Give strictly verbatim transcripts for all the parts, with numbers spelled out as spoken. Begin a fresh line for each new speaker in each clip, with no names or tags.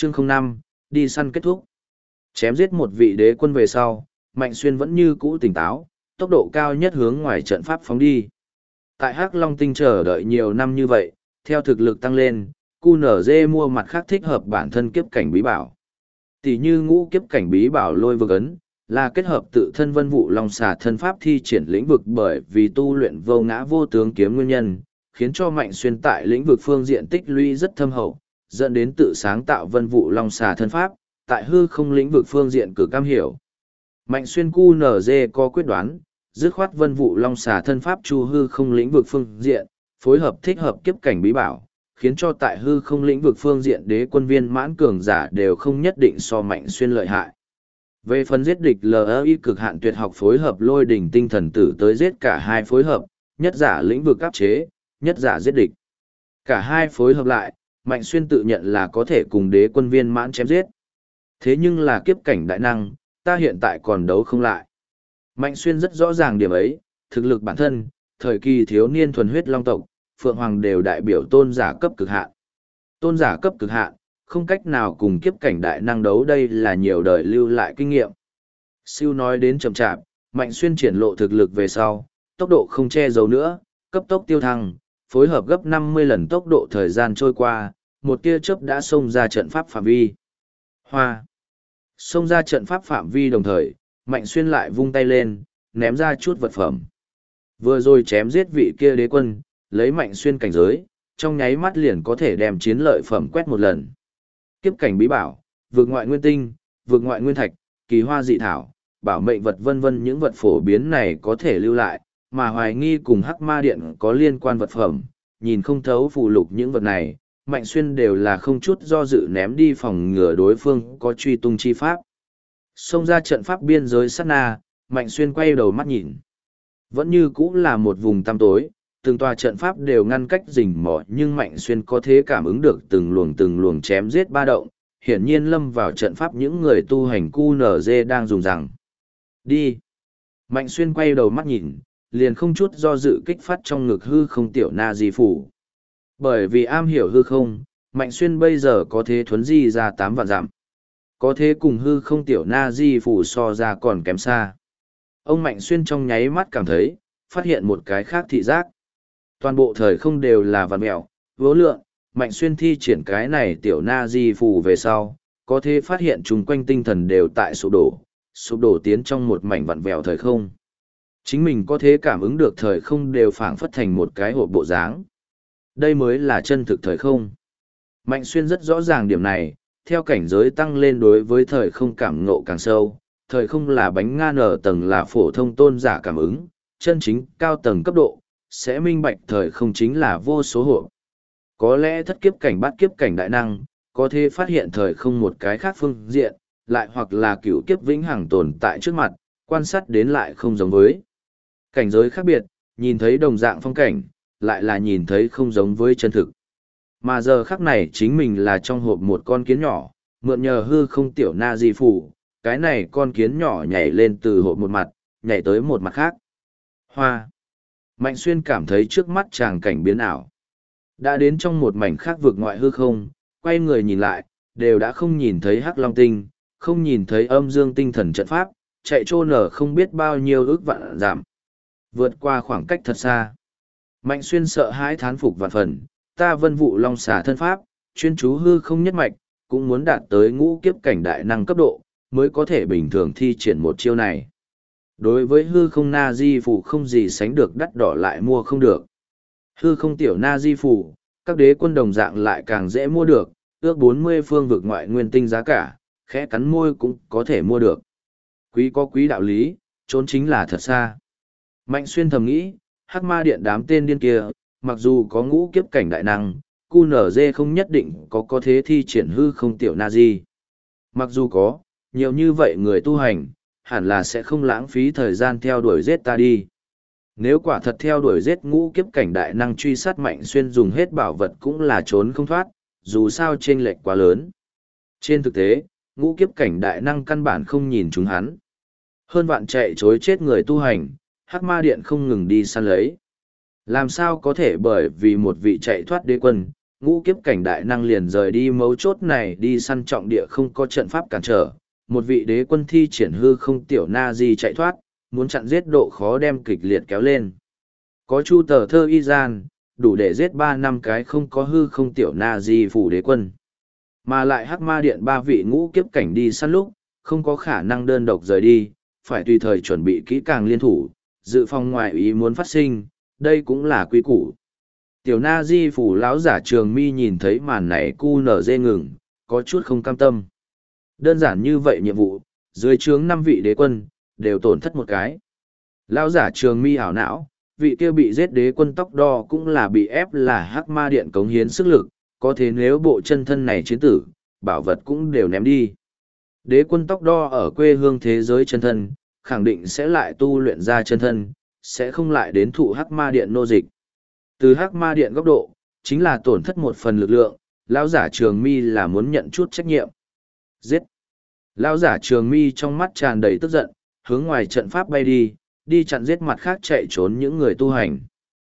Chương không năm, đi săn kết thúc. Chém giết một vị đế quân về sau, Mạnh Xuyên vẫn như cũ tỉnh táo, tốc độ cao nhất hướng ngoài trận pháp phóng đi. Tại Hắc Long Tinh chờ đợi nhiều năm như vậy, theo thực lực tăng lên, cu nở dê mua mặt khác thích hợp bản thân kiếp cảnh bí bảo. Tỷ như ngũ kiếp cảnh bí bảo lôi vực ấn, là kết hợp tự thân vân vụ long xà thân pháp thi triển lĩnh vực bởi vì tu luyện vô ngã vô tướng kiếm nguyên nhân, khiến cho Mạnh Xuyên tại lĩnh vực phương diện tích lũy rất thâm hậu, dẫn đến tự sáng tạo vân vụ long xà thân pháp, tại hư không lĩnh vực phương diện cực cam hiểu. Mạnh Xuyên cu nở dê có quyết đoán, dứt khoát vân vụ long xà thân pháp chu hư không lĩnh vực phương diện, phối hợp thích hợp kiếp cảnh bí bảo, khiến cho tại hư không lĩnh vực phương diện đế quân viên mãn cường giả đều không nhất định so Mạnh Xuyên lợi hại. Về phần giết địch lờ ơ i cực hạn tuyệt học phối hợp lôi đỉnh tinh thần tử tới giết cả hai phối hợp, nhất giả lĩnh vực áp chế, nhất giả giết địch. Cả hai phối hợp lại, Mạnh Xuyên tự nhận là có thể cùng đế quân viên mãn chém giết. Thế nhưng là kiếp cảnh đại năng, ta hiện tại còn đấu không lại. Mạnh Xuyên rất rõ ràng điểm ấy, thực lực bản thân, thời kỳ thiếu niên thuần huyết long tộc, Phượng Hoàng đều đại biểu tôn giả cấp cực hạn. Tôn giả cấp cực hạn, không cách nào cùng kiếp cảnh đại năng đấu, đây là nhiều đời lưu lại kinh nghiệm. Siêu nói đến chậm chạp, Mạnh Xuyên triển lộ thực lực về sau, tốc độ không che giấu nữa, cấp tốc tiêu thăng, phối hợp gấp năm mươi lần tốc độ thời gian trôi qua, một tia chớp đã xông ra trận pháp phạm vi. Hoa! Xông ra trận pháp phạm vi đồng thời, Mạnh Xuyên lại vung tay lên, ném ra chút vật phẩm. Vừa rồi chém giết vị kia đế quân, lấy Mạnh Xuyên cảnh giới, trong nháy mắt liền có thể đem chiến lợi phẩm quét một lần. Kiếp cảnh bí bảo, vượt ngoại nguyên tinh, vượt ngoại nguyên thạch, kỳ hoa dị thảo, bảo mệnh vật vân vân, những vật phổ biến này có thể lưu lại, mà hoài nghi cùng Hắc Ma Điện có liên quan vật phẩm, nhìn không thấu phù lục những vật này, Mạnh Xuyên đều là không chút do dự ném đi phòng ngừa đối phương có truy tung chi pháp. Xông ra trận pháp biên giới sát na, Mạnh Xuyên quay đầu mắt nhìn. Vẫn như cũ là một vùng tăm tối, từng tòa trận pháp đều ngăn cách rình mò, nhưng Mạnh Xuyên có thể cảm ứng được từng luồng từng luồng chém giết ba động, hiển nhiên lâm vào trận pháp những người tu hành cu nở dê đang dùng rằng. Đi! Mạnh Xuyên quay đầu mắt nhìn, liền không chút do dự kích phát trong ngực hư không tiểu na di phủ. Bởi vì am hiểu hư không, Mạnh Xuyên bây giờ có thế thuấn di ra tám vạn dặm. Có thế cùng hư không tiểu na di phủ so ra còn kém xa. Ông Mạnh Xuyên trong nháy mắt cảm thấy, phát hiện một cái khác thị giác. Toàn bộ thời không đều là vạn mẹo, vố lượng, Mạnh Xuyên thi triển cái này tiểu na di phủ về sau, có thể phát hiện chung quanh tinh thần đều tại sụp đổ, sụp đổ tiến trong một mảnh vặn vẹo thời không. Chính mình có thể cảm ứng được thời không đều phảng phất thành một cái hộp bộ dáng. Đây mới là chân thực thời không. Mạnh Xuyên rất rõ ràng điểm này, theo cảnh giới tăng lên đối với thời không cảm ngộ càng sâu, thời không là bánh nga nở tầng là phổ thông tôn giả cảm ứng, chân chính cao tầng cấp độ, sẽ minh bạch thời không chính là vô số hộp. Có lẽ thất kiếp cảnh bát kiếp cảnh đại năng, có thể phát hiện thời không một cái khác phương diện, lại hoặc là cửu kiếp vĩnh hằng tồn tại trước mặt, quan sát đến lại không giống với. Cảnh giới khác biệt, nhìn thấy đồng dạng phong cảnh, lại là nhìn thấy không giống với chân thực. Mà giờ khắc này chính mình là trong hộp một con kiến nhỏ, mượn nhờ hư không tiểu na di phủ, cái này con kiến nhỏ nhảy lên từ hộp một mặt, nhảy tới một mặt khác. Hoa! Mạnh Xuyên cảm thấy trước mắt tràng cảnh biến ảo. Đã đến trong một mảnh khác vực ngoại hư không, quay người nhìn lại, đều đã không nhìn thấy Hắc Long Tinh, không nhìn thấy âm dương tinh thần trận pháp, chạy trô nở không biết bao nhiêu ước vạn giảm. Vượt qua khoảng cách thật xa. Mạnh Xuyên sợ hãi thán phục vạn phần, ta vân vụ long xà thân pháp, chuyên chú hư không nhất mạch, cũng muốn đạt tới ngũ kiếp cảnh đại năng cấp độ, mới có thể bình thường thi triển một chiêu này. Đối với hư không na di phủ không gì sánh được đắt đỏ lại mua không được. Hư không tiểu na di phủ, các đế quân đồng dạng lại càng dễ mua được, ước bốn mươi phương vực ngoại nguyên tinh giá cả, khẽ cắn môi cũng có thể mua được. Quý có quý đạo lý, trốn chính là thật xa. Mạnh Xuyên thầm nghĩ, Hắc Ma Điện đám tên điên kia, mặc dù có ngũ kiếp cảnh đại năng, cu nở dê không nhất định có có thế thi triển hư không tiểu na di. Mặc dù có, nhiều như vậy người tu hành, hẳn là sẽ không lãng phí thời gian theo đuổi giết ta đi. Nếu quả thật theo đuổi giết ngũ kiếp cảnh đại năng truy sát Mạnh Xuyên dùng hết bảo vật cũng là trốn không thoát, dù sao chênh lệch quá lớn. Trên thực tế, ngũ kiếp cảnh đại năng căn bản không nhìn chúng hắn. Hơn vạn chạy chối chết người tu hành, Hắc Ma Điện không ngừng đi săn lấy. Làm sao có thể bởi vì một vị chạy thoát đế quân, ngũ kiếp cảnh đại năng liền rời đi mấu chốt này đi săn trọng địa không có trận pháp cản trở. Một vị đế quân thi triển hư không tiểu na di chạy thoát, muốn chặn giết độ khó đem kịch liệt kéo lên. Có chu tờ thơ y gian, đủ để giết ba năm cái không có hư không tiểu na di phủ đế quân. Mà lại hắc ma điện ba vị ngũ kiếp cảnh đi săn lúc, không có khả năng đơn độc rời đi, phải tùy thời chuẩn bị kỹ càng liên thủ, dự phòng ngoại ý muốn phát sinh, đây cũng là quy củ. Tiểu na di phủ lão giả trường mi nhìn thấy màn này cu nở dê ngừng, có chút không cam tâm. Đơn giản như vậy nhiệm vụ, dưới trướng năm vị đế quân, đều tổn thất một cái. Lão giả trường mi ảo não, vị kia bị giết đế quân tóc đo cũng là bị ép là hắc ma điện cống hiến sức lực, có thế nếu bộ chân thân này chiến tử, bảo vật cũng đều ném đi. Đế quân tóc đo ở quê hương thế giới chân thân, khẳng định sẽ lại tu luyện ra chân thân, sẽ không lại đến thụ hắc ma điện nô dịch. Từ hắc ma điện góc độ, chính là tổn thất một phần lực lượng, lão giả trường mi là muốn nhận chút trách nhiệm. Giết! Lão giả trường mi trong mắt tràn đầy tức giận, hướng ngoài trận pháp bay đi, đi chặn giết mặt khác chạy trốn những người tu hành.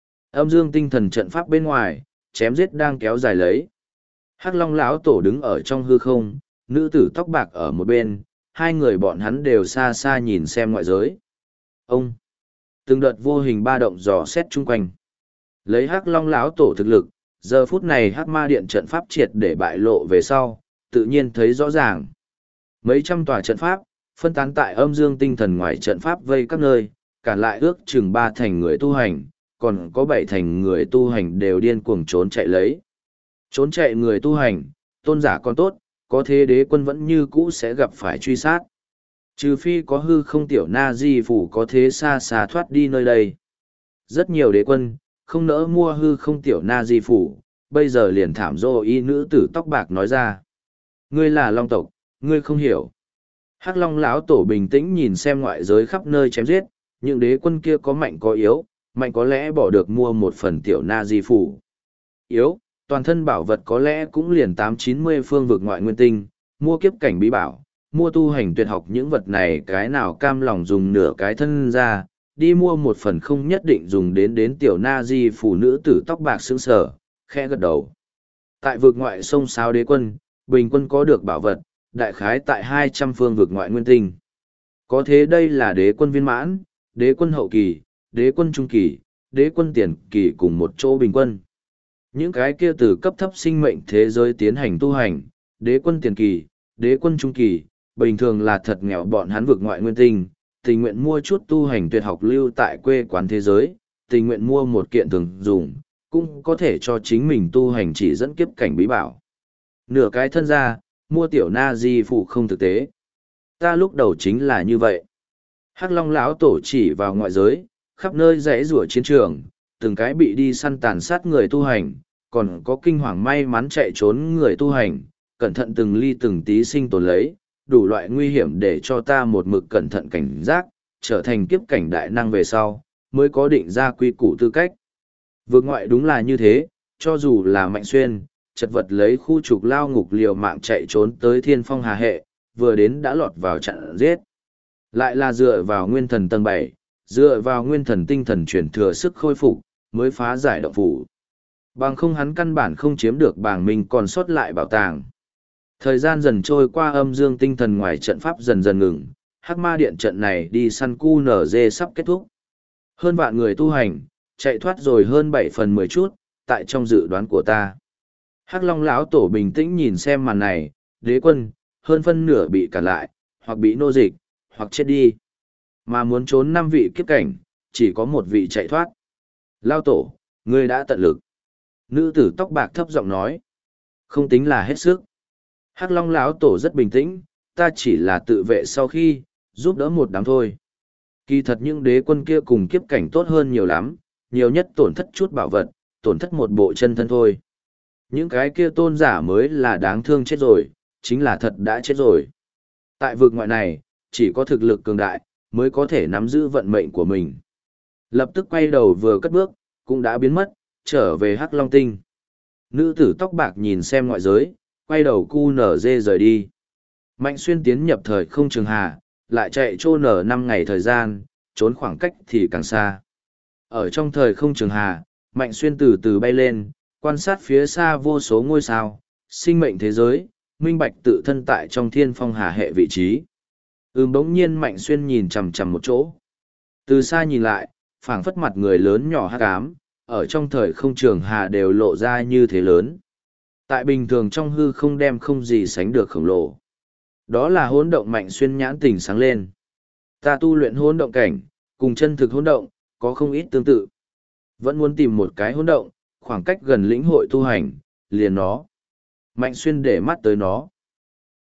Âm dương tinh thần trận pháp bên ngoài, chém giết đang kéo dài lấy. Hắc Long lão tổ đứng ở trong hư không, nữ tử tóc bạc ở một bên, hai người bọn hắn đều xa xa nhìn xem ngoại giới. Ông! Từng đợt vô hình ba động dò xét chung quanh. Lấy Hắc Long lão tổ thực lực, giờ phút này Hắc Ma điện trận pháp triệt để bại lộ về sau, tự nhiên thấy rõ ràng. Mấy trăm tòa trận pháp, phân tán tại âm dương tinh thần ngoài trận pháp vây các nơi, cản lại ước chừng ba thành người tu hành, còn có bảy thành người tu hành đều điên cuồng trốn chạy lấy. Trốn chạy người tu hành, tôn giả còn tốt, có thế đế quân vẫn như cũ sẽ gặp phải truy sát. Trừ phi có hư không tiểu na di phủ có thế xa xa thoát đi nơi đây. Rất nhiều đế quân, không nỡ mua hư không tiểu na di phủ, bây giờ liền thảm rô y nữ tử tóc bạc nói ra. Ngươi là long tộc, ngươi không hiểu. Hắc Long lão tổ bình tĩnh nhìn xem ngoại giới khắp nơi chém giết, những đế quân kia có mạnh có yếu, mạnh có lẽ bỏ được mua một phần tiểu na di phủ. Yếu, toàn thân bảo vật có lẽ cũng liền tám chín mươi phương vực ngoại nguyên tinh, mua kiếp cảnh bí bảo, mua tu hành tuyệt học những vật này cái nào cam lòng dùng nửa cái thân ra, đi mua một phần không nhất định dùng đến đến tiểu na di phủ nữ tử tóc bạc sững sờ, khẽ gật đầu. Tại vực ngoại sông Sáo đế quân, bình quân có được bảo vật, đại khái tại hai trăm phương vực ngoại nguyên tinh. Có thế đây là đế quân viên mãn, đế quân hậu kỳ, đế quân trung kỳ, đế quân tiền kỳ cùng một chỗ bình quân. Những cái kia từ cấp thấp sinh mệnh thế giới tiến hành tu hành, đế quân tiền kỳ, đế quân trung kỳ, bình thường là thật nghèo bọn hắn vực ngoại nguyên tinh, tình nguyện mua chút tu hành tuyệt học lưu tại quê quán thế giới, tình nguyện mua một kiện thường dùng, cũng có thể cho chính mình tu hành chỉ dẫn kiếp cảnh bí bảo. Nửa cái thân ra, mua tiểu na di phụ không thực tế. Ta lúc đầu chính là như vậy. Hắc Long lão tổ chỉ vào ngoại giới, khắp nơi rẽ rủa chiến trường, từng cái bị đi săn tàn sát người tu hành, còn có kinh hoàng may mắn chạy trốn người tu hành, cẩn thận từng ly từng tí sinh tồn lấy, đủ loại nguy hiểm để cho ta một mực cẩn thận cảnh giác, trở thành kiếp cảnh đại năng về sau, mới có định ra quy củ tư cách. Vượt ngoại đúng là như thế, cho dù là Mạnh Xuyên, chật vật lấy khu trục lao ngục liều mạng chạy trốn tới thiên phong hà hệ, vừa đến đã lọt vào trận giết. Lại là dựa vào nguyên thần tầng bảy, dựa vào nguyên thần tinh thần chuyển thừa sức khôi phục, mới phá giải động phủ. Bằng không hắn căn bản không chiếm được bảng mình còn sót lại bảo tàng. Thời gian dần trôi qua, âm dương tinh thần ngoài trận pháp dần dần ngừng, hắc ma điện trận này đi săn cu nở dê sắp kết thúc. Hơn vạn người tu hành, chạy thoát rồi hơn bảy phần mười chút, tại trong dự đoán của ta. Hắc Long lão tổ bình tĩnh nhìn xem màn này, đế quân, hơn phân nửa bị cản lại, hoặc bị nô dịch, hoặc chết đi. Mà muốn trốn năm vị kiếp cảnh, chỉ có một vị chạy thoát. Lao tổ, ngươi đã tận lực. Nữ tử tóc bạc thấp giọng nói. Không tính là hết sức. Hắc Long lão tổ rất bình tĩnh, ta chỉ là tự vệ sau khi, giúp đỡ một đám thôi. Kỳ thật những đế quân kia cùng kiếp cảnh tốt hơn nhiều lắm, nhiều nhất tổn thất chút bảo vật, tổn thất một bộ chân thân thôi. Những cái kia tôn giả mới là đáng thương chết rồi, chính là thật đã chết rồi. Tại vực ngoại này, chỉ có thực lực cường đại, mới có thể nắm giữ vận mệnh của mình. Lập tức quay đầu vừa cất bước, cũng đã biến mất, trở về Hắc Long Tinh. Nữ tử tóc bạc nhìn xem ngoại giới, quay đầu cu nở dê rời đi. Mạnh Xuyên tiến nhập thời không trường hà, lại chạy trô nở năm ngày thời gian, trốn khoảng cách thì càng xa. Ở trong thời không trường hà, Mạnh Xuyên từ từ bay lên, quan sát phía xa vô số ngôi sao, sinh mệnh thế giới, minh bạch tự thân tại trong thiên phong hà hệ vị trí. Ừm bỗng nhiên Mạnh Xuyên nhìn chằm chằm một chỗ. Từ xa nhìn lại, phảng phất mặt người lớn nhỏ hắc ám, ở trong thời không trường hà đều lộ ra như thế lớn. Tại bình thường trong hư không đem không gì sánh được khổng lồ. Đó là hỗn động. Mạnh Xuyên nhãn tình sáng lên. Ta tu luyện hỗn động cảnh, cùng chân thực hỗn động, có không ít tương tự. Vẫn muốn tìm một cái hỗn động, khoảng cách gần lĩnh hội tu hành, liền nó. Mạnh Xuyên để mắt tới nó.